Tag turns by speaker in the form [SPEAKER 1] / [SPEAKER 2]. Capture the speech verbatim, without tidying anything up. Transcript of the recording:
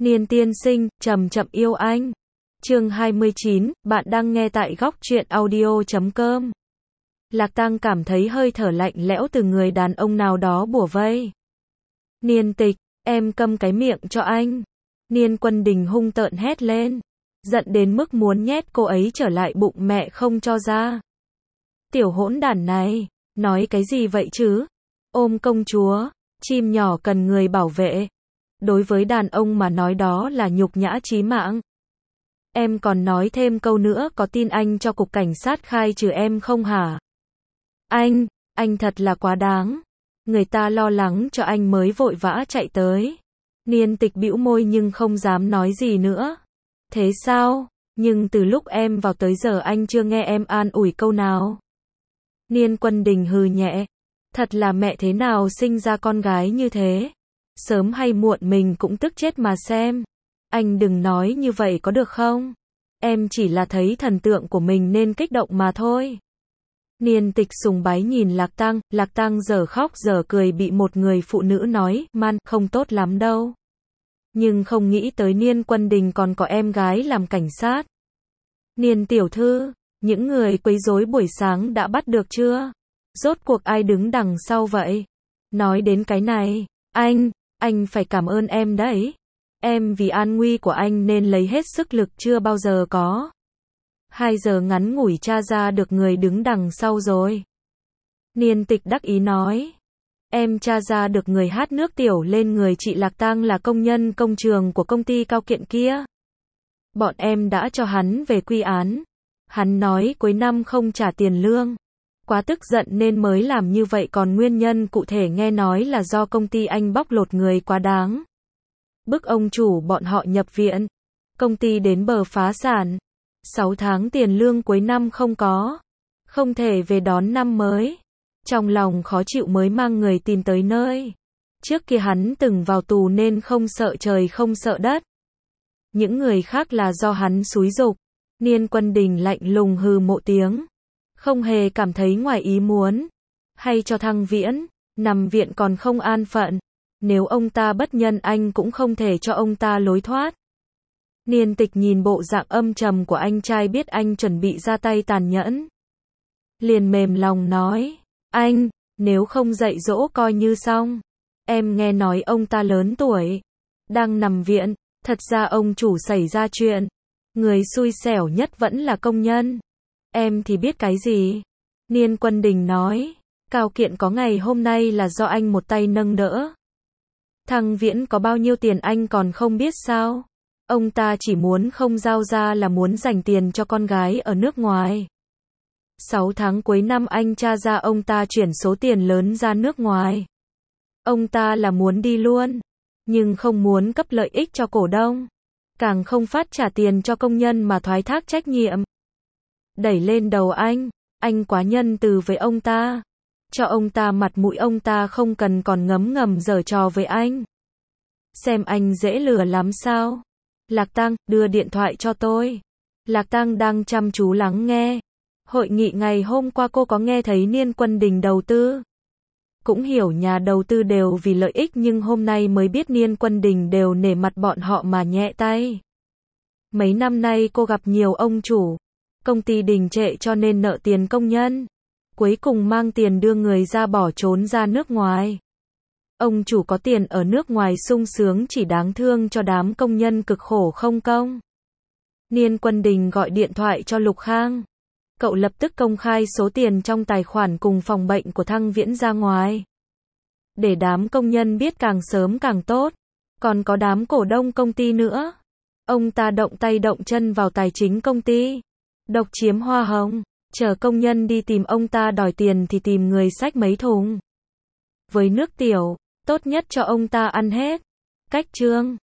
[SPEAKER 1] Niên tiên sinh, chậm chậm yêu anh. Chương hai mươi chín, bạn đang nghe tại góc truyện audio chấm com. Lạc Tăng cảm thấy hơi thở lạnh lẽo từ người đàn ông nào đó bủa vây. Niên Tịch, em câm cái miệng cho anh. Niên Quân Đình hung tợn hét lên, giận đến mức muốn nhét cô ấy trở lại bụng mẹ không cho ra. Tiểu hỗn đản này, nói cái gì vậy chứ? Ôm công chúa, chim nhỏ cần người bảo vệ. Đối với đàn ông mà nói đó là nhục nhã chí mạng. Em còn nói thêm câu nữa, có tin anh cho cục cảnh sát khai trừ em không hả? Anh, anh thật là quá đáng. Người ta lo lắng cho anh mới vội vã chạy tới. Niên Tịch bĩu môi nhưng không dám nói gì nữa. Thế sao? Nhưng từ lúc em vào tới giờ anh chưa nghe em an ủi câu nào. Niên Quân Đình hừ nhẹ. Thật là mẹ thế nào sinh ra con gái như thế. Sớm hay muộn mình cũng tức chết mà xem. Anh đừng nói như vậy có được không? Em chỉ là thấy thần tượng của mình nên kích động mà thôi. Niên Tịch sùng bái nhìn Lạc Tăng, Lạc Tăng giờ khóc giờ cười bị một người phụ nữ nói, man, không tốt lắm đâu. Nhưng không nghĩ tới Niên Quân Đình còn có em gái làm cảnh sát. Niên tiểu thư, những người quấy rối buổi sáng đã bắt được chưa? Rốt cuộc ai đứng đằng sau vậy? Nói đến cái này, anh, anh phải cảm ơn em đấy. Em vì an nguy của anh nên lấy hết sức lực chưa bao giờ có. Hai giờ ngắn ngủi tra ra được người đứng đằng sau rồi. Niên Tịch đắc ý nói. Em tra ra được người hát nước tiểu lên người chị Lạc Tăng là công nhân công trường của công ty cao kiện kia. Bọn em đã cho hắn về quy án. Hắn nói cuối năm không trả tiền lương. Quá tức giận nên mới làm như vậy, còn nguyên nhân cụ thể nghe nói là do công ty anh bóc lột người quá đáng. Bức ông chủ bọn họ nhập viện. Công ty đến bờ phá sản. sáu tháng tiền lương cuối năm không có. Không thể về đón năm mới. Trong lòng khó chịu mới mang người tìm tới nơi. Trước kia hắn từng vào tù nên không sợ trời không sợ đất. Những người khác là do hắn xúi giục. Niên Quân Đình lạnh lùng hừ một tiếng. Không hề cảm thấy ngoài ý muốn. Hay cho thăng viễn, nằm viện còn không an phận. Nếu ông ta bất nhân anh cũng không thể cho ông ta lối thoát. Niên Tịch nhìn bộ dạng âm trầm của anh trai biết anh chuẩn bị ra tay tàn nhẫn. Liền mềm lòng nói, anh, nếu không dạy dỗ coi như xong. Em nghe nói ông ta lớn tuổi, đang nằm viện, thật ra ông chủ xảy ra chuyện. Người xui xẻo nhất vẫn là công nhân. Em thì biết cái gì? Niên Quân Đình nói, Cao Kiện có ngày hôm nay là do anh một tay nâng đỡ. Thăng viễn có bao nhiêu tiền anh còn không biết sao? Ông ta chỉ muốn không giao ra là muốn dành tiền cho con gái ở nước ngoài. sáu tháng cuối năm anh tra ra ông ta chuyển số tiền lớn ra nước ngoài. Ông ta là muốn đi luôn, nhưng không muốn cấp lợi ích cho cổ đông. Càng không phát trả tiền cho công nhân mà thoái thác trách nhiệm. Đẩy lên đầu anh, anh quá nhân từ với ông ta. Cho ông ta mặt mũi, ông ta không cần còn ngấm ngầm giở trò với anh. Xem anh dễ lừa lắm sao? Lạc Tăng, đưa điện thoại cho tôi. Lạc Tăng đang chăm chú lắng nghe. Hội nghị ngày hôm qua cô có nghe thấy Niên Quân Đình đầu tư. Cũng hiểu nhà đầu tư đều vì lợi ích, nhưng hôm nay mới biết Niên Quân Đình đều nể mặt bọn họ mà nhẹ tay. Mấy năm nay cô gặp nhiều ông chủ. Công ty đình trệ cho nên nợ tiền công nhân. Cuối cùng mang tiền đưa người ra bỏ trốn ra nước ngoài. Ông chủ có tiền ở nước ngoài sung sướng, chỉ đáng thương cho đám công nhân cực khổ không công. Niên Quân Đình gọi điện thoại cho Lục Khang. Cậu lập tức công khai số tiền trong tài khoản cùng phòng bệnh của Thăng Viễn ra ngoài. Để đám công nhân biết càng sớm càng tốt. Còn có đám cổ đông công ty nữa. Ông ta động tay động chân vào tài chính công ty. Độc chiếm hoa hồng. Chờ công nhân đi tìm ông ta đòi tiền thì tìm người xách mấy thùng với nước tiểu. Tốt nhất cho ông ta ăn hết. Cách chương